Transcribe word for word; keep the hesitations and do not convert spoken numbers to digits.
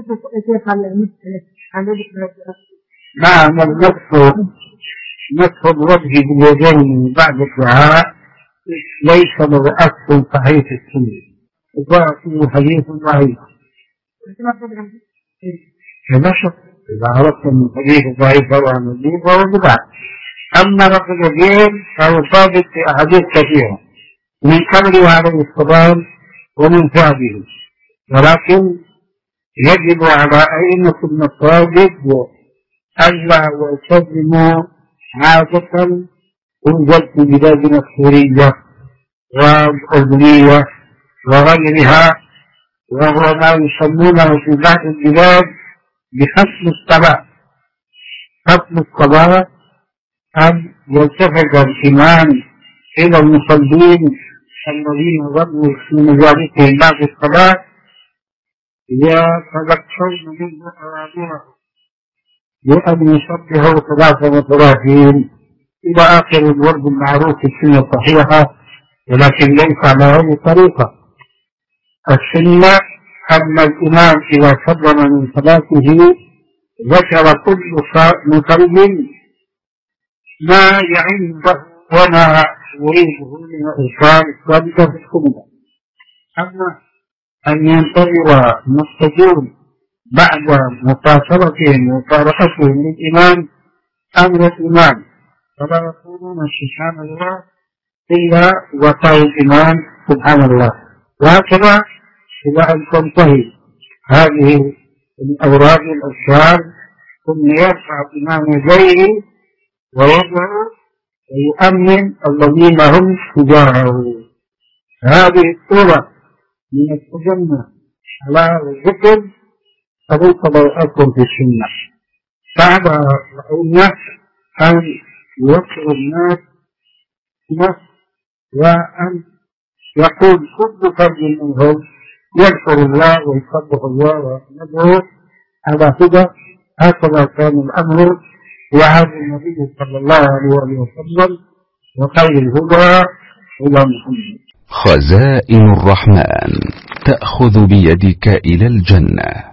نعم، المسح مسح الوجه باليدين بعد الدعاء ليس له أصل صحيح في السنة، وجاء فيه حديث ضعيف. فنشط إذا عرفت من حديث ضعيف أو مجيب فهو بدعة. أما رفع اليدين فهو ثابت في أحاديث كثيرة من قبله عليه السلام ومن بعده، ولكن يجب على أئمة المساجد ألا يلتزموا عادة توجد في بلادنا السورية والأردنية وغيرها، وهو ما يسمونه في بعض البلاد بختم الصلاة. ختم الصلاة أن يلتفت الإمام إلى المصلين الذين ظنوا في مجالسهم بعد الصلاة يتذكرون منه أوامره بأن يشبهوا ثلاثة وثلاثين إلى آخر الورد المعروف في السنة الصحيحة، ولكن ليس على هذه الطريقة. السنة أن الإمام إذا سلم من صلاته ذكر كل مصل ما يعنده وما يريده من الإرسال ذلك في السنة. أما أن ينتظر المستجون بعد مفاصلتهم ومفارقتهم للإمام أمر الإمام، فلا يقولون سبحان الله إلا وقال الإمام سبحان الله. وهكذا إلى أن تنتهي هذه الأوراق الأشهار ثم يرفع الإمام يديه ويدعو ويؤمن الذين هم تجاهه. هذه الصورة من التجمع على الذكر فليس له أصل في السنة. بعد الناس أن يوكل الناس وأن يقول كل فرد منهم يذكر الله ويسبح الله ويحمده على هدى. هكذا كان الأمر في عهد النبي صلى الله عليه وسلم، وخير الهدى هدى محمد. خزائن الرحمن تأخذ بيدك إلى الجنة.